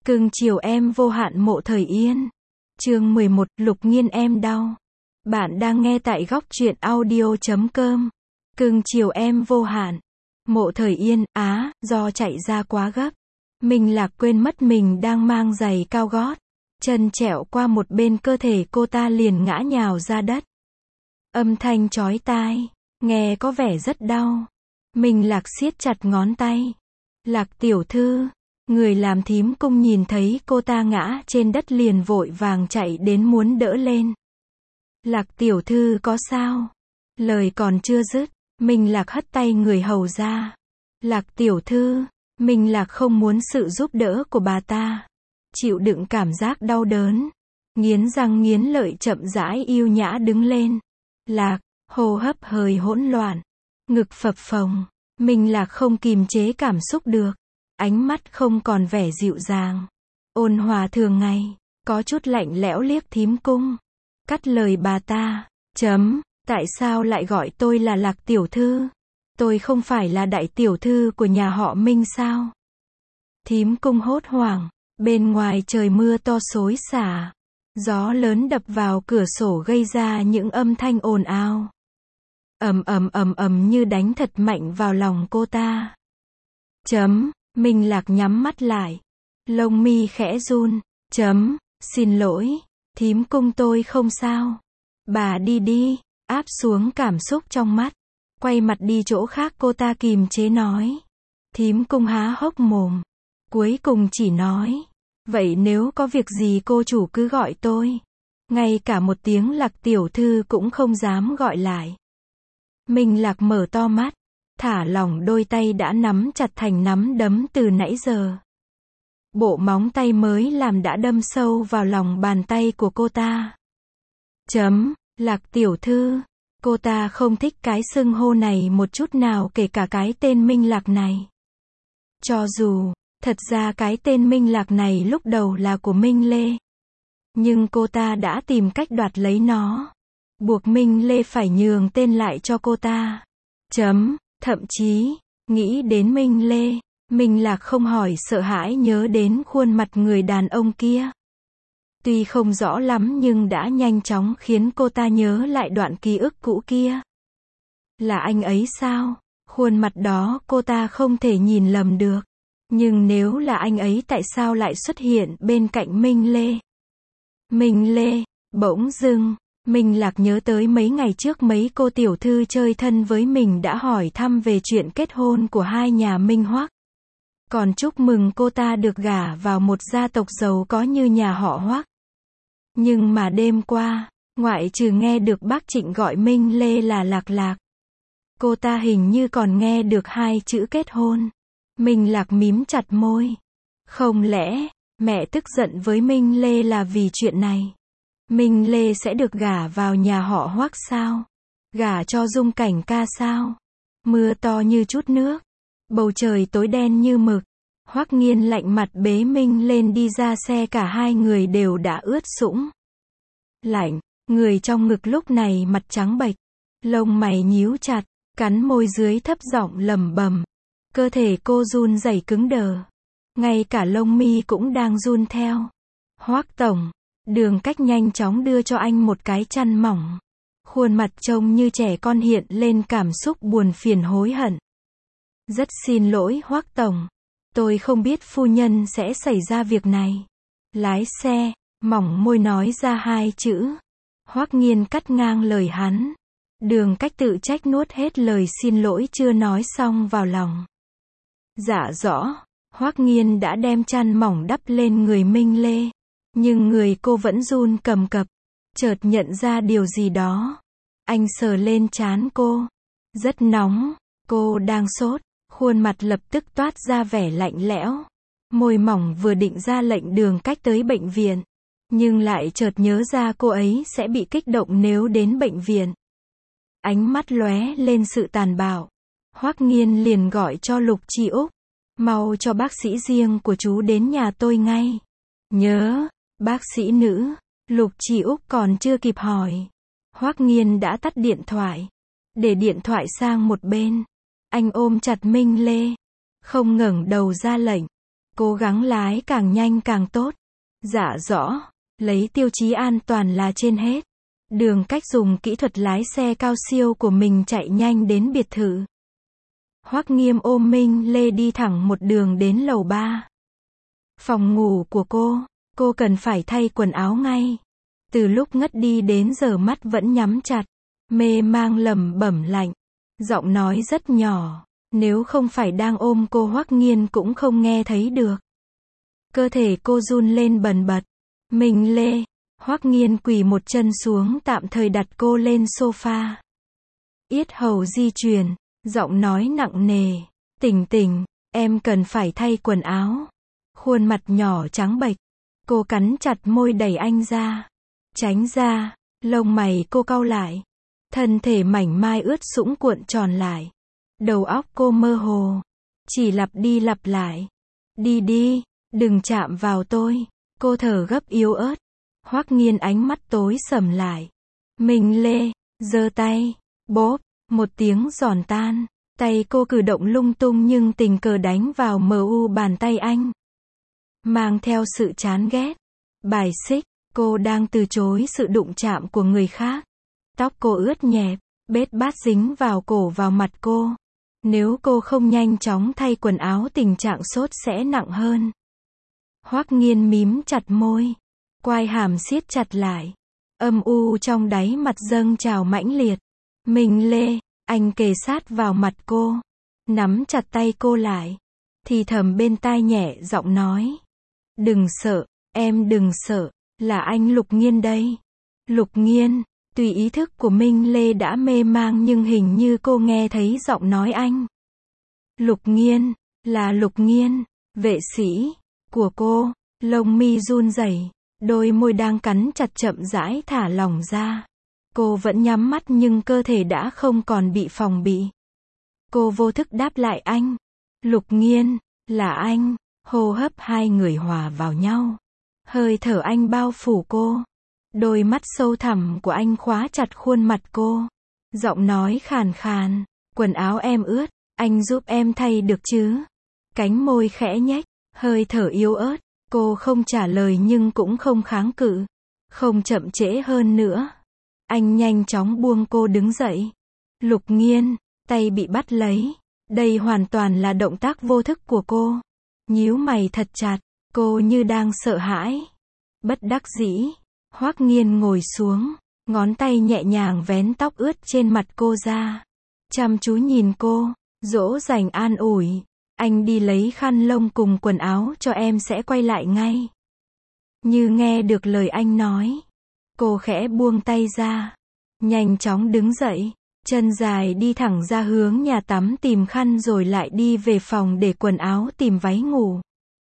Cưng chiều em vô hạn Mộ Thời Yên. Chương 11, Lục Nghiên em đau. Bạn đang nghe tại góc truyện audio.com. Cưng chiều em vô hạn. Mộ Thời Yên, do chạy ra quá gấp. Minh Lạc quên mất mình đang mang giày cao gót. Chân trẹo qua một bên cơ thể cô ta liền ngã nhào ra đất. Âm thanh chói tai, nghe có vẻ rất đau. Minh Lạc siết chặt ngón tay. Lạc tiểu thư. Người làm thím cung nhìn thấy cô ta ngã trên đất liền vội vàng chạy đến muốn đỡ lên. Lạc tiểu thư có sao? Lời còn chưa dứt, Minh Lạc hất tay người hầu ra. Lạc tiểu thư, Minh Lạc không muốn sự giúp đỡ của bà ta. Chịu đựng cảm giác đau đớn. Nghiến răng nghiến lợi chậm rãi yêu nhã đứng lên. Lạc, hô hấp hơi hỗn loạn. Ngực phập phồng. Minh Lạc không kìm chế cảm xúc được. Ánh mắt không còn vẻ dịu dàng, ôn hòa thường ngày, có chút lạnh lẽo liếc thím cung. Cắt lời bà ta, tại sao lại gọi tôi là Lạc tiểu thư? Tôi không phải là đại tiểu thư của nhà họ Minh sao? Thím cung hốt hoảng, bên ngoài trời mưa to xối xả. Gió lớn đập vào cửa sổ gây ra những âm thanh ồn ào. Ầm ầm ầm ầm như đánh thật mạnh vào lòng cô ta. Minh Lạc nhắm mắt lại. Lông mi khẽ run. Xin lỗi. Thím cung tôi không sao. Bà đi đi. Áp xuống cảm xúc trong mắt. Quay mặt đi chỗ khác cô ta kìm chế nói. Thím cung há hốc mồm. Cuối cùng chỉ nói. Vậy nếu có việc gì cô chủ cứ gọi tôi. Ngay cả một tiếng Lạc tiểu thư cũng không dám gọi lại. Minh Lạc mở to mắt. Thả lỏng đôi tay đã nắm chặt thành nắm đấm từ nãy giờ. Bộ móng tay mới làm đã đâm sâu vào lòng bàn tay của cô ta. Lạc tiểu thư. Cô ta không thích cái xưng hô này một chút nào, kể cả cái tên Minh Lạc này. Cho dù, thật ra cái tên Minh Lạc này lúc đầu là của Minh Lê. Nhưng cô ta đã tìm cách đoạt lấy nó. Buộc Minh Lê phải nhường tên lại cho cô ta. Thậm chí, nghĩ đến Minh Lê, Minh Lạc không hỏi sợ hãi nhớ đến khuôn mặt người đàn ông kia. Tuy không rõ lắm nhưng đã nhanh chóng khiến cô ta nhớ lại đoạn ký ức cũ kia. Là anh ấy sao? Khuôn mặt đó cô ta không thể nhìn lầm được. Nhưng nếu là anh ấy tại sao lại xuất hiện bên cạnh Minh Lê? Minh Lê, bỗng dưng. Minh Lạc nhớ tới mấy ngày trước mấy cô tiểu thư chơi thân với mình đã hỏi thăm về chuyện kết hôn của hai nhà Minh Hoắc. Còn chúc mừng cô ta được gả vào một gia tộc giàu có như nhà họ Hoắc. Nhưng mà đêm qua, ngoại trừ nghe được bác Trịnh gọi Minh Lê là Lạc Lạc, cô ta hình như còn nghe được hai chữ kết hôn. Minh Lạc mím chặt môi. Không lẽ, mẹ tức giận với Minh Lê là vì chuyện này? Minh Lê sẽ được gả vào nhà họ Hoắc sao? Gả cho Dung Cảnh ca sao? Mưa to như chút nước. Bầu trời tối đen như mực. Hoắc Nghiên lạnh mặt bế Minh lên đi ra xe, cả hai người đều đã ướt sũng. Lạnh, người trong ngực lúc này mặt trắng bệch. Lông mày nhíu chặt, cắn môi dưới thấp giọng lẩm bẩm. Cơ thể cô run rẩy cứng đờ. Ngay cả lông mi cũng đang run theo. Hoắc tổng. Đường Cách nhanh chóng đưa cho anh một cái chăn mỏng. Khuôn mặt trông như trẻ con hiện lên cảm xúc buồn phiền hối hận. Rất xin lỗi Hoắc tổng. Tôi không biết phu nhân sẽ xảy ra việc này. Lái xe, mỏng môi nói ra hai chữ. Hoắc Nghiên cắt ngang lời hắn. Đường Cách tự trách nuốt hết lời xin lỗi chưa nói xong vào lòng. Dạ rõ, Hoắc Nghiên đã đem chăn mỏng đắp lên người Minh Lê. Nhưng người cô vẫn run cầm cập. Chợt nhận ra điều gì đó. Anh sờ lên trán cô. Rất nóng. Cô đang sốt. Khuôn mặt lập tức toát ra vẻ lạnh lẽo. Môi mỏng vừa định ra lệnh Đường Cách tới bệnh viện. Nhưng lại chợt nhớ ra cô ấy sẽ bị kích động nếu đến bệnh viện. Ánh mắt lóe lên sự tàn bạo. Hoắc Nghiên liền gọi cho Lục Chi Úc. Mau cho bác sĩ riêng của chú đến nhà tôi ngay. Nhớ. Bác sĩ nữ. Lục Chi Úc còn chưa kịp hỏi. Hoắc Nghiên đã tắt điện thoại. Để điện thoại sang một bên. Anh ôm chặt Minh Lê. Không ngẩng đầu ra lệnh. Cố gắng lái càng nhanh càng tốt. Dạ rõ, lấy tiêu chí an toàn là trên hết. Đường Cách dùng kỹ thuật lái xe cao siêu của mình chạy nhanh đến biệt thự. Hoắc Nghiêm ôm Minh Lê đi thẳng một đường đến lầu 3. Phòng ngủ của cô cần phải thay quần áo ngay. Từ lúc ngất đi đến giờ mắt vẫn nhắm chặt, mê mang lẩm bẩm lạnh. Giọng nói rất nhỏ, nếu không phải đang ôm cô Hoắc Nghiên cũng không nghe thấy được. Cơ thể cô run lên bần bật. Minh Lê, Hoắc Nghiên quỳ một chân xuống tạm thời đặt cô lên sofa. Yết hầu di chuyển, giọng nói nặng nề. Tỉnh tỉnh, em cần phải thay quần áo. Khuôn mặt nhỏ trắng bệch. Cô cắn chặt môi đẩy anh ra. Tránh ra, lông mày cô cau lại. Thân thể mảnh mai ướt sũng cuộn tròn lại. Đầu óc cô mơ hồ. Chỉ lặp đi lặp lại. Đi đi, đừng chạm vào tôi. Cô thở gấp yếu ớt. Hoắc Nghiên ánh mắt tối sầm lại. Minh Lê, giơ tay. Bóp, một tiếng giòn tan. Tay cô cử động lung tung nhưng tình cờ đánh vào mu bàn tay anh. Mang theo sự chán ghét. Bài xích, cô đang từ chối sự đụng chạm của người khác. Tóc cô ướt nhẹp, bết bát dính vào cổ vào mặt cô. Nếu cô không nhanh chóng thay quần áo tình trạng sốt sẽ nặng hơn. Hoắc Nghiên mím chặt môi. Quai hàm siết chặt lại. Âm u trong đáy mặt dâng trào mãnh liệt. Minh Lê, anh kề sát vào mặt cô. Nắm chặt tay cô lại. Thì thầm bên tai nhẹ giọng nói. Đừng sợ, em đừng sợ, là anh Lục Nghiên đây. Lục Nghiên, tuy ý thức của Minh Lê đã mê mang nhưng hình như cô nghe thấy giọng nói anh. Lục Nghiên, là Lục Nghiên, vệ sĩ, của cô, lông mi run rẩy, đôi môi đang cắn chặt chậm rãi thả lỏng ra. Cô vẫn nhắm mắt nhưng cơ thể đã không còn bị phòng bị. Cô vô thức đáp lại anh. Lục Nghiên, là anh. Hô hấp hai người hòa vào nhau. Hơi thở anh bao phủ cô. Đôi mắt sâu thẳm của anh khóa chặt khuôn mặt cô. Giọng nói khàn khàn. Quần áo em ướt, anh giúp em thay được chứ? Cánh môi khẽ nhếch, hơi thở yếu ớt. Cô không trả lời nhưng cũng không kháng cự. Không chậm trễ hơn nữa. Anh nhanh chóng buông cô đứng dậy. Lục Nghiên, tay bị bắt lấy. Đây hoàn toàn là động tác vô thức của cô. Nhíu mày thật chặt, cô như đang sợ hãi. Bất đắc dĩ, Hoắc Nghiên ngồi xuống, ngón tay nhẹ nhàng vén tóc ướt trên mặt cô ra. Chăm chú nhìn cô, dỗ dành an ủi. Anh đi lấy khăn lông cùng quần áo cho em sẽ quay lại ngay. Như nghe được lời anh nói. Cô khẽ buông tay ra. Nhanh chóng đứng dậy. Chân dài đi thẳng ra hướng nhà tắm tìm khăn rồi lại đi về phòng để quần áo tìm váy ngủ.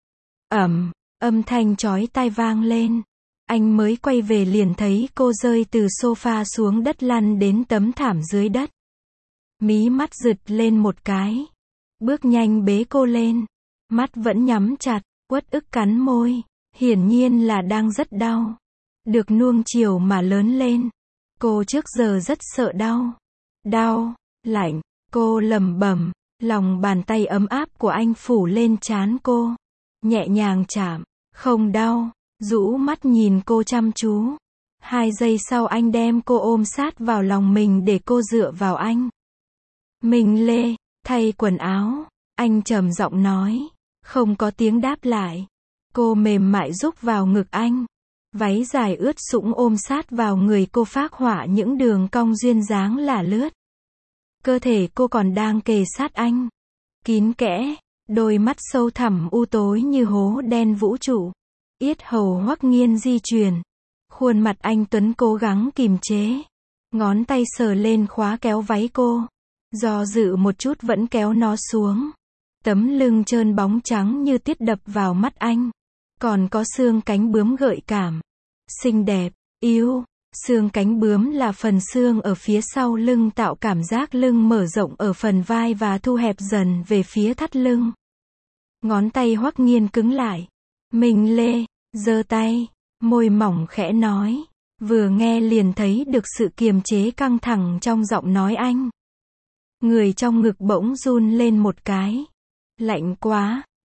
Âm thanh chói tai vang lên. Anh mới quay về liền thấy cô rơi từ sofa xuống đất lăn đến tấm thảm dưới đất. Mí mắt rực lên một cái. Bước nhanh bế cô lên. Mắt vẫn nhắm chặt, uất ức cắn môi. Hiển nhiên là đang rất đau. Được nuông chiều mà lớn lên. Cô trước giờ rất sợ đau. Đau, lạnh, cô lẩm bẩm, lòng bàn tay ấm áp của anh phủ lên trán cô. Nhẹ nhàng chạm, không đau, rũ mắt nhìn cô chăm chú. 2 giây sau anh đem cô ôm sát vào lòng mình để cô dựa vào anh. Minh Lê, thay quần áo, anh trầm giọng nói. Không có tiếng đáp lại. Cô mềm mại rúc vào ngực anh. Váy dài ướt sũng ôm sát vào người cô phác họa những đường cong duyên dáng lả lướt. Cơ thể cô còn đang kề sát anh. Kín kẽ, đôi mắt sâu thẳm u tối như hố đen vũ trụ. Yết hầu Hoắc Nghiên di chuyển. Khuôn mặt anh tuấn cố gắng kìm chế. Ngón tay sờ lên khóa kéo váy cô. Do dự một chút vẫn kéo nó xuống. Tấm lưng trơn bóng trắng như tiết đập vào mắt anh. Còn có xương cánh bướm gợi cảm. Xinh đẹp, yêu. Xương cánh bướm là phần xương ở phía sau lưng tạo cảm giác lưng mở rộng ở phần vai và thu hẹp dần về phía thắt lưng. Ngón tay Hoắc Nghiên cứng lại. Minh Lê, giơ tay, môi mỏng khẽ nói. Vừa nghe liền thấy được sự kiềm chế căng thẳng trong giọng nói anh. Người trong ngực bỗng run lên một cái. Lạnh quá,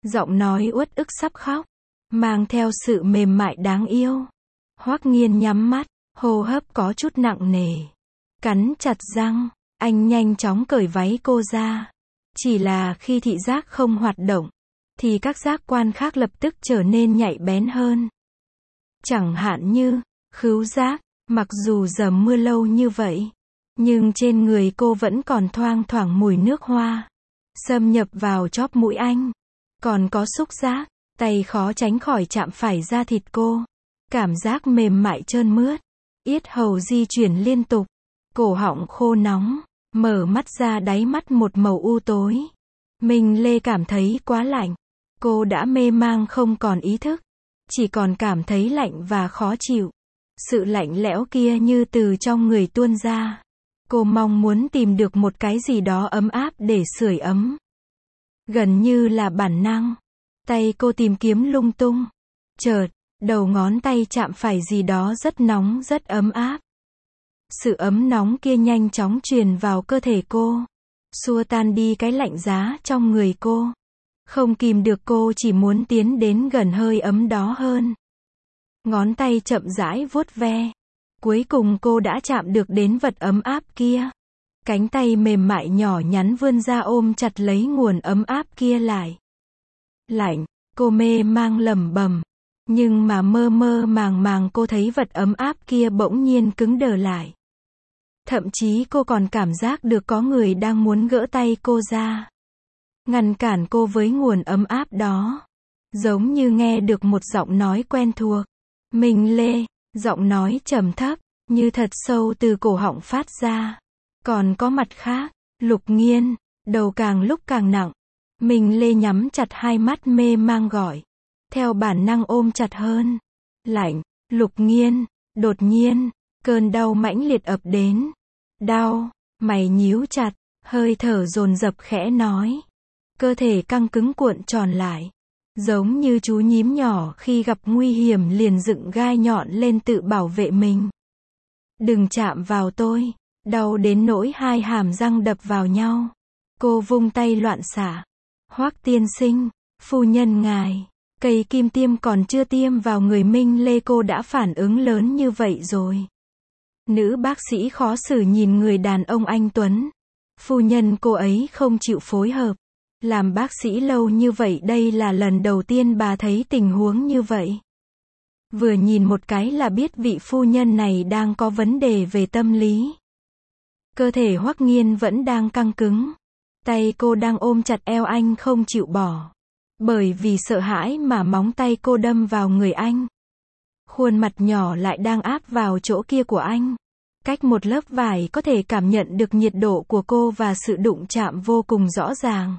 Giọng nói uất ức sắp khóc, mang theo sự mềm mại đáng yêu. Hoắc Nghiên nhắm mắt, hô hấp có chút nặng nề. Cắn chặt răng, anh nhanh chóng cởi váy cô ra. Chỉ là khi thị giác không hoạt động, thì các giác quan khác lập tức trở nên nhạy bén hơn. Chẳng hạn như, khứu giác, mặc dù dầm mưa lâu như vậy, nhưng trên người cô vẫn còn thoang thoảng mùi nước hoa, xâm nhập vào chóp mũi anh. Còn có xúc giác, tay khó tránh khỏi chạm phải da thịt cô. Cảm giác mềm mại trơn mướt, yết hầu di chuyển liên tục, cổ họng khô nóng, mở mắt ra đáy mắt một màu u tối. Minh Lê cảm thấy quá lạnh. Cô đã mê mang không còn ý thức, chỉ còn cảm thấy lạnh và khó chịu. Sự lạnh lẽo kia như từ trong người tuôn ra. Cô mong muốn tìm được một cái gì đó ấm áp để sưởi ấm. Gần như là bản năng, tay cô tìm kiếm lung tung. Chợt, đầu ngón tay chạm phải gì đó rất nóng rất ấm áp. Sự ấm nóng kia nhanh chóng truyền vào cơ thể cô, xua tan đi cái lạnh giá trong người cô. Không kìm được cô chỉ muốn tiến đến gần hơi ấm đó hơn. Ngón tay chậm rãi vuốt ve. Cuối cùng cô đã chạm được đến vật ấm áp kia. Cánh tay mềm mại nhỏ nhắn vươn ra ôm chặt lấy nguồn ấm áp kia lại. Lạnh, cô mê mang lẩm bẩm. Nhưng mà mơ mơ màng màng cô thấy vật ấm áp kia bỗng nhiên cứng đờ lại. Thậm chí cô còn cảm giác được có người đang muốn gỡ tay cô ra, ngăn cản cô với nguồn ấm áp đó. Giống như nghe được một giọng nói quen thuộc. Minh Lê, giọng nói trầm thấp, như thật sâu từ cổ họng phát ra. Còn có mặt khác, Lục Nghiên, đầu càng lúc càng nặng. Minh Lê nhắm chặt hai mắt mê mang gọi. Theo bản năng ôm chặt hơn. Lạnh, Lục Nghiên, đột nhiên, cơn đau mãnh liệt ập đến. Đau, mày nhíu chặt, hơi thở dồn dập khẽ nói. Cơ thể căng cứng cuộn tròn lại. Giống như chú nhím nhỏ khi gặp nguy hiểm liền dựng gai nhọn lên tự bảo vệ mình. Đừng chạm vào tôi. Đau đến nỗi hai hàm răng đập vào nhau. Cô vung tay loạn xạ. Hoắc tiên sinh, phu nhân ngài, cây kim tiêm còn chưa tiêm vào người Minh Lê cô đã phản ứng lớn như vậy rồi. Nữ bác sĩ khó xử nhìn người đàn ông anh tuấn. Phu nhân cô ấy không chịu phối hợp. Làm bác sĩ lâu như vậy đây là lần đầu tiên bà thấy tình huống như vậy. Vừa nhìn một cái là biết vị phu nhân này đang có vấn đề về tâm lý. Cơ thể Hoắc Nghiên vẫn đang căng cứng. Tay cô đang ôm chặt eo anh không chịu bỏ. Bởi vì sợ hãi mà móng tay cô đâm vào người anh. Khuôn mặt nhỏ lại đang áp vào chỗ kia của anh. Cách một lớp vải có thể cảm nhận được nhiệt độ của cô và sự đụng chạm vô cùng rõ ràng.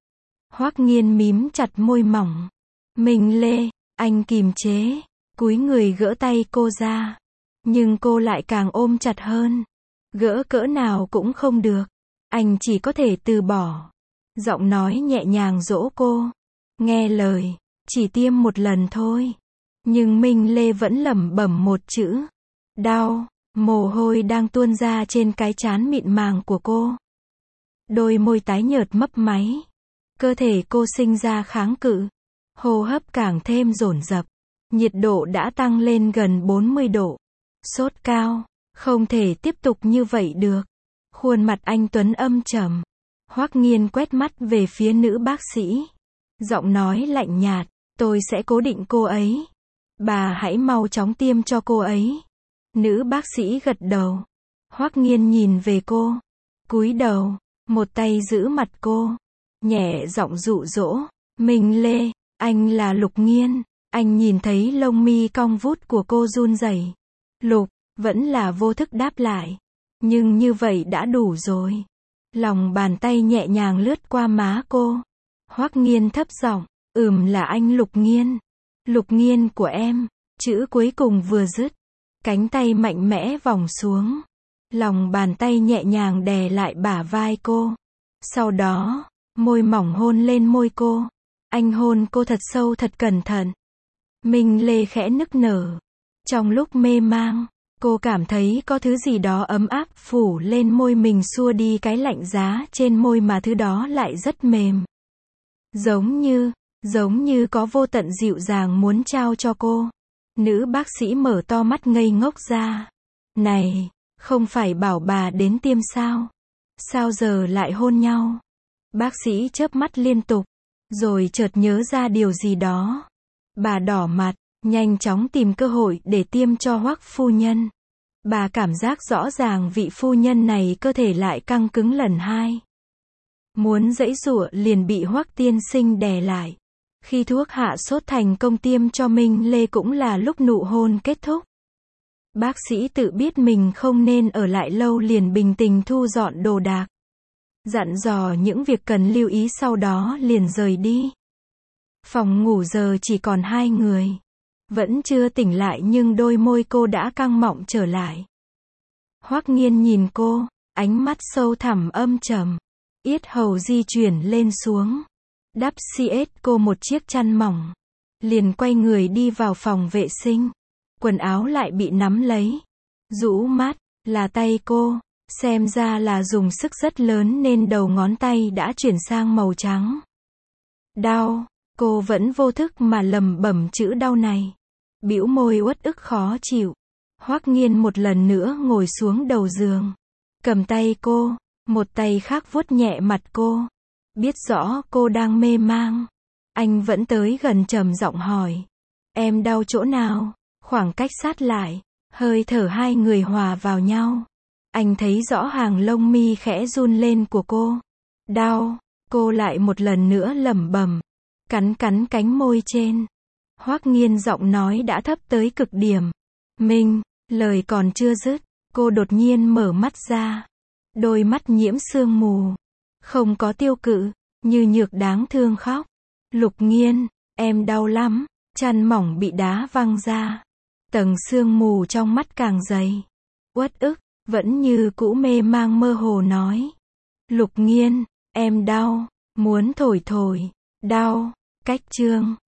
Hoắc Nghiên mím chặt môi mỏng. Minh Lê, anh kìm chế, cúi người gỡ tay cô ra. Nhưng cô lại càng ôm chặt hơn. Gỡ cỡ nào cũng không được. Anh chỉ có thể từ bỏ. Giọng nói nhẹ nhàng dỗ cô. Nghe lời, chỉ tiêm một lần thôi. Nhưng Minh Lê vẫn lẩm bẩm một chữ. Đau, mồ hôi đang tuôn ra trên cái trán mịn màng của cô. Đôi môi tái nhợt mấp máy. Cơ thể cô sinh ra kháng cự. Hô hấp càng thêm dồn dập. Nhiệt độ đã tăng lên gần 40 độ. Sốt cao. Không thể tiếp tục như vậy được. Khuôn mặt anh tuấn âm trầm. Hoắc Nghiên quét mắt về phía nữ bác sĩ. Giọng nói lạnh nhạt. Tôi sẽ cố định cô ấy. Bà hãy mau chóng tiêm cho cô ấy. Nữ bác sĩ gật đầu. Hoắc Nghiên nhìn về cô. Cúi đầu. Một tay giữ mặt cô. Nhẹ giọng dụ dỗ. Minh Lê, anh là Lục Nghiên. Anh nhìn thấy lông mi cong vút của cô run rẩy. Lục, vẫn là vô thức đáp lại. Nhưng như vậy đã đủ rồi. Lòng bàn tay nhẹ nhàng lướt qua má cô. Hoắc Nghiên thấp giọng, là anh Lục Nghiên. Lục Nghiên của em. Chữ cuối cùng vừa dứt. Cánh tay mạnh mẽ vòng xuống. Lòng bàn tay nhẹ nhàng đè lại bả vai cô. Sau đó, môi mỏng hôn lên môi cô. Anh hôn cô thật sâu thật cẩn thận. Minh Lê khẽ nức nở. Trong lúc mê mang, cô cảm thấy có thứ gì đó ấm áp phủ lên môi mình xua đi cái lạnh giá trên môi mà thứ đó lại rất mềm. Giống như, Giống như có vô tận dịu dàng muốn trao cho cô. Nữ bác sĩ mở to mắt ngây ngốc ra. Này, không phải bảo bà đến tiêm sao? Sao giờ lại hôn nhau? Bác sĩ chớp mắt liên tục, rồi chợt nhớ ra điều gì đó. Bà đỏ mặt, nhanh chóng tìm cơ hội để tiêm cho Hoắc phu nhân. Bà cảm giác rõ ràng vị phu nhân này cơ thể lại căng cứng lần hai. Muốn giãy giụa liền bị Hoắc tiên sinh đè lại. Khi thuốc hạ sốt thành công tiêm cho Minh Lê cũng là lúc nụ hôn kết thúc. Bác sĩ tự biết mình không nên ở lại lâu liền bình tĩnh thu dọn đồ đạc. Dặn dò những việc cần lưu ý sau đó liền rời đi. Phòng ngủ giờ chỉ còn hai người. Vẫn chưa tỉnh lại nhưng đôi môi cô đã căng mọng trở lại. Hoắc Nghiên nhìn cô, ánh mắt sâu thẳm âm trầm. Yết hầu di chuyển lên xuống. Đắp xiết cô một chiếc chăn mỏng. Liền quay người đi vào phòng vệ sinh. Quần áo lại bị nắm lấy. Rũ mắt, là tay cô. Xem ra là dùng sức rất lớn nên đầu ngón tay đã chuyển sang màu trắng. Đau, cô vẫn vô thức mà lẩm bẩm chữ đau này. Bĩu môi uất ức khó chịu. Hoắc Nghiên một lần nữa ngồi xuống đầu giường. Cầm tay cô, một tay khác vuốt nhẹ mặt cô. Biết rõ cô đang mê mang. Anh vẫn tới gần trầm giọng hỏi. Em đau chỗ nào? Khoảng cách sát lại. Hơi thở hai người hòa vào nhau. Anh thấy rõ hàng lông mi khẽ run lên của cô. Đau. Cô lại một lần nữa lẩm bẩm. Cắn cắn cánh môi trên. Hoắc Nghiên giọng nói đã thấp tới cực điểm. Minh, lời còn chưa dứt. Cô đột nhiên mở mắt ra. Đôi mắt nhiễm sương mù. Không có tiêu cự. Như nhược đáng thương khóc. Lục Nghiên, em đau lắm. Chăn mỏng bị đá văng ra. Tầng sương mù trong mắt càng dày. Uất ức, vẫn như cũ mê mang mơ hồ nói. Lục Nghiên, em đau. Muốn thổi thổi. Đau. Cách chương.